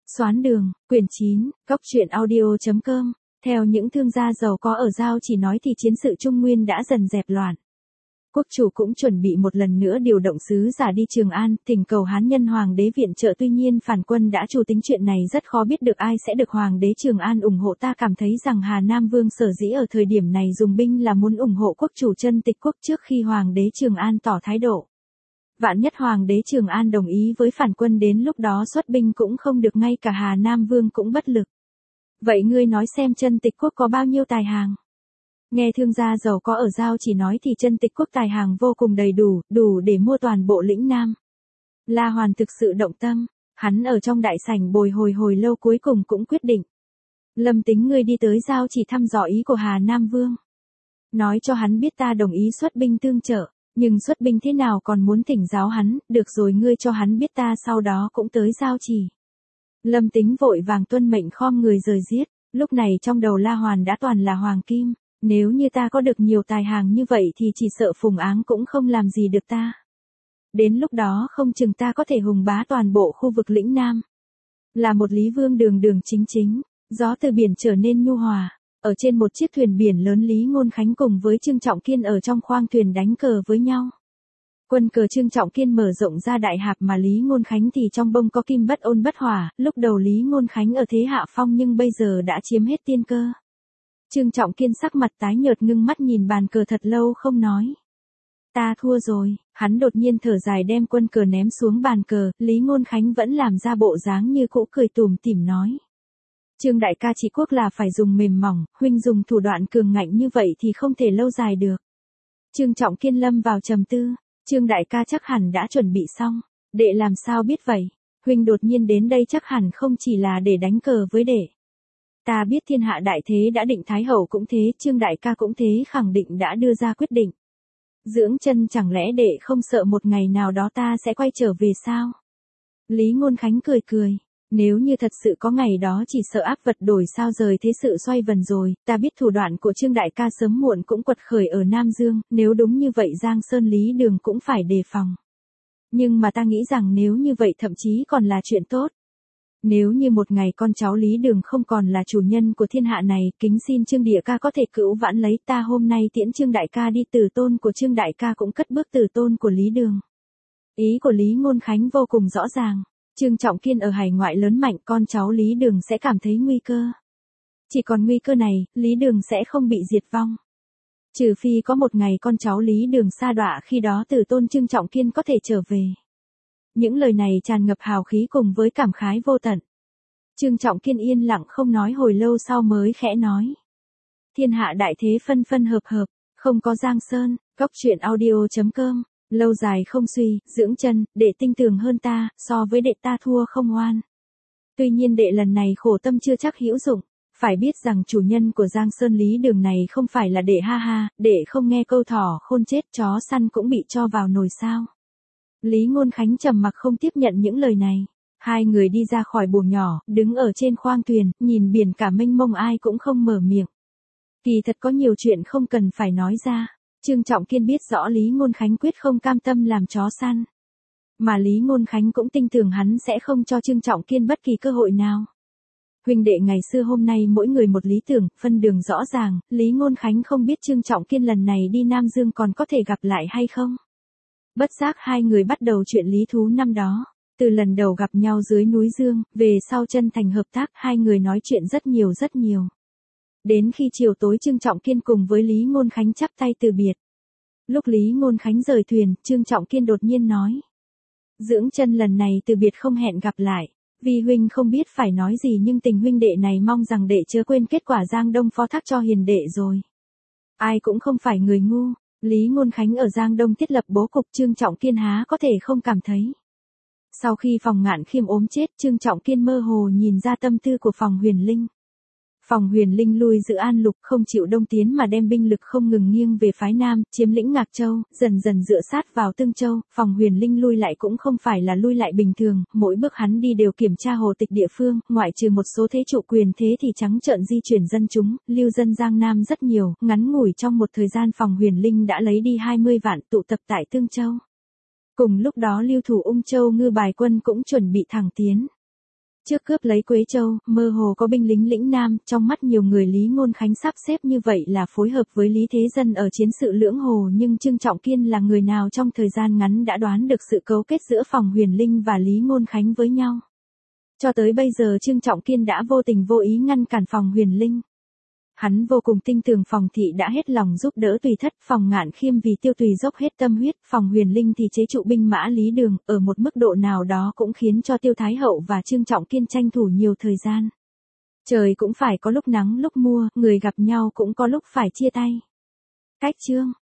Xoán đường, quyển 9, góc truyện audio.com. Theo những thương gia giàu có ở Giao Chỉ nói thì chiến sự Trung Nguyên đã dần dẹp loạn. Quốc chủ cũng chuẩn bị một lần nữa điều động sứ giả đi Trường An, thỉnh cầu Hán Nhân Hoàng đế viện trợ, tuy nhiên phản quân đã chủ tính chuyện này rất khó biết được ai sẽ được Hoàng đế Trường An ủng hộ. Ta cảm thấy rằng Hà Nam Vương sở dĩ ở thời điểm này dùng binh là muốn ủng hộ quốc chủ Chân Tịch Quốc trước khi Hoàng đế Trường An tỏ thái độ. Vạn nhất Hoàng đế Trường An đồng ý với phản quân, đến lúc đó xuất binh cũng không được, ngay cả Hà Nam Vương cũng bất lực. Vậy ngươi nói xem Chân Tịch Quốc có bao nhiêu tài hàng? Nghe thương gia giàu có ở Giao Chỉ nói thì Chân Tịch Quốc tài hàng vô cùng đầy đủ, đủ để mua toàn bộ lĩnh Nam. La Hoàn thực sự động tâm, hắn ở trong đại sảnh bồi hồi lâu cuối cùng cũng quyết định. Lâm Tính, ngươi đi tới Giao Chỉ thăm dò ý của Hà Nam Vương. Nói cho hắn biết ta đồng ý xuất binh tương trợ, nhưng xuất binh thế nào còn muốn thỉnh giáo hắn, được rồi ngươi cho hắn biết ta sau đó cũng tới Giao Chỉ. Lâm Tính vội vàng tuân mệnh khom người rời giết, lúc này trong đầu La Hoàn đã toàn là hoàng kim. Nếu như ta có được nhiều tài hàng như vậy thì chỉ sợ Phùng Áng cũng không làm gì được ta. Đến lúc đó không chừng ta có thể hùng bá toàn bộ khu vực lĩnh Nam. Là một Lý Vương đường đường chính chính, gió từ biển trở nên nhu hòa. Ở trên một chiếc thuyền biển lớn, Lý Ngôn Khánh cùng với Trương Trọng Kiên ở trong khoang thuyền đánh cờ với nhau. Quân cờ Trương Trọng Kiên mở rộng ra đại hạp mà Lý Ngôn Khánh thì trong bông có kim bất ôn bất hỏa. Lúc đầu Lý Ngôn Khánh ở thế hạ phong nhưng bây giờ đã chiếm hết tiên cơ. Trương Trọng Kiên sắc mặt tái nhợt, ngưng mắt nhìn bàn cờ thật lâu không nói. Ta thua rồi, hắn đột nhiên thở dài đem quân cờ ném xuống bàn cờ. Lý Ngôn Khánh vẫn làm ra bộ dáng như cũ, cười tủm tỉm nói. Trương đại ca trị quốc là phải dùng mềm mỏng, huynh dùng thủ đoạn cường ngạnh như vậy thì không thể lâu dài được. Trương Trọng Kiên lâm vào trầm tư. Trương đại ca chắc hẳn đã chuẩn bị xong. Đệ làm sao biết vậy? Huynh đột nhiên đến đây chắc hẳn không chỉ là để đánh cờ với đệ. Ta biết thiên hạ đại thế đã định, Thái Hậu cũng thế, Trương đại ca cũng thế, khẳng định đã đưa ra quyết định. Dưỡng Chân, chẳng lẽ đệ không sợ một ngày nào đó ta sẽ quay trở về sao? Lý Ngôn Khánh cười cười. Nếu như thật sự có ngày đó chỉ sợ áp vật đổi sao rời thế sự xoay vần rồi. Ta biết thủ đoạn của Trương đại ca sớm muộn cũng quật khởi ở Nam Dương, nếu đúng như vậy Giang Sơn Lý Đường cũng phải đề phòng. Nhưng mà ta nghĩ rằng nếu như vậy thậm chí còn là chuyện tốt. Nếu như một ngày con cháu Lý Đường không còn là chủ nhân của thiên hạ này, kính xin Trương địa ca có thể cứu vãn lấy ta. Hôm nay tiễn Trương đại ca đi, tử tôn của Trương đại ca cũng cất bước tử tôn của Lý Đường. Ý của Lý Ngôn Khánh vô cùng rõ ràng. Trương Trọng Kiên ở hải ngoại lớn mạnh, con cháu Lý Đường sẽ cảm thấy nguy cơ. Chỉ còn nguy cơ này, Lý Đường sẽ không bị diệt vong. Trừ phi có một ngày con cháu Lý Đường sa đọa, khi đó tử tôn Trương Trọng Kiên có thể trở về. Những lời này tràn ngập hào khí cùng với cảm khái vô tận. Trương Trọng Kiên yên lặng không nói, hồi lâu sau mới khẽ nói. Thiên hạ đại thế phân phân hợp hợp, không có Giang Sơn. Góc truyện audio.com. Lâu dài không suy, Dưỡng Chân, đệ tinh tường hơn ta, so với đệ ta thua không oan. Tuy nhiên đệ lần này khổ tâm chưa chắc hữu dụng. Phải biết rằng chủ nhân của Giang Sơn Lý Đường này không phải là đệ. Ha ha, đệ không nghe câu thỏ khôn chết chó săn cũng bị cho vào nồi sao. Lý Ngôn Khánh trầm mặc không tiếp nhận những lời này. Hai người đi ra khỏi buồng nhỏ, đứng ở trên khoang thuyền, nhìn biển cả mênh mông, ai cũng không mở miệng. Kỳ thật có nhiều chuyện không cần phải nói ra. Trương Trọng Kiên biết rõ Lý Ngôn Khánh quyết không cam tâm làm chó săn. Mà Lý Ngôn Khánh cũng tin tưởng hắn sẽ không cho Trương Trọng Kiên bất kỳ cơ hội nào. Huynh đệ ngày xưa hôm nay mỗi người một lý tưởng, phân đường rõ ràng. Lý Ngôn Khánh không biết Trương Trọng Kiên lần này đi Nam Dương còn có thể gặp lại hay không. Bất giác hai người bắt đầu chuyện lý thú năm đó. Từ lần đầu gặp nhau dưới núi Dương, về sau chân thành hợp tác, hai người nói chuyện rất nhiều rất nhiều. Đến khi chiều tối Trương Trọng Kiên cùng với Lý Ngôn Khánh chắp tay từ biệt. Lúc Lý Ngôn Khánh rời thuyền, Trương Trọng Kiên đột nhiên nói. Dưỡng Chân, lần này từ biệt không hẹn gặp lại. Vì huynh không biết phải nói gì, nhưng tình huynh đệ này mong rằng đệ chớ quên kết quả Giang Đông phó thác cho hiền đệ rồi. Ai cũng không phải người ngu. Lý Ngôn Khánh ở Giang Đông thiết lập bố cục, Trương Trọng Kiên há có thể không cảm thấy. Sau khi Phòng Ngạn Khiêm ốm chết, Trương Trọng Kiên mơ hồ nhìn ra tâm tư của Phòng Huyền Linh. Phòng Huyền Linh lui giữ An Lục, không chịu đông tiến mà đem binh lực không ngừng nghiêng về phái Nam, chiếm lĩnh Ngạc Châu, dần dần dựa sát vào Tương Châu. Phòng Huyền Linh lui lại cũng không phải là lui lại bình thường, mỗi bước hắn đi đều kiểm tra hồ tịch địa phương, ngoại trừ một số thế trụ quyền thế thì trắng trợn di chuyển dân chúng, lưu dân Giang Nam rất nhiều. Ngắn ngủi trong một thời gian Phòng Huyền Linh đã lấy đi 20 vạn tụ tập tại Tương Châu. Cùng lúc đó lưu thủ Ung Châu Ngư Bài Quân cũng chuẩn bị thẳng tiến. Trước cướp lấy Quế Châu, mơ hồ có binh lính lĩnh Nam, trong mắt nhiều người Lý Ngôn Khánh sắp xếp như vậy là phối hợp với Lý Thế Dân ở chiến sự Lưỡng Hồ, nhưng Trương Trọng Kiên là người nào trong thời gian ngắn đã đoán được sự cấu kết giữa Phòng Huyền Linh và Lý Ngôn Khánh với nhau. Cho tới bây giờ Trương Trọng Kiên đã vô tình vô ý ngăn cản Phòng Huyền Linh. Hắn vô cùng tin tưởng Phòng Thị đã hết lòng giúp đỡ Tùy Thất, Phòng Ngạn Khiêm vì Tiêu Tùy dốc hết tâm huyết, Phòng Huyền Linh thì chế trụ binh mã Lý Đường, ở một mức độ nào đó cũng khiến cho Tiêu Thái Hậu và Trương Trọng Kiên tranh thủ nhiều thời gian. Trời cũng phải có lúc nắng lúc mưa, người gặp nhau cũng có lúc phải chia tay. Cách chương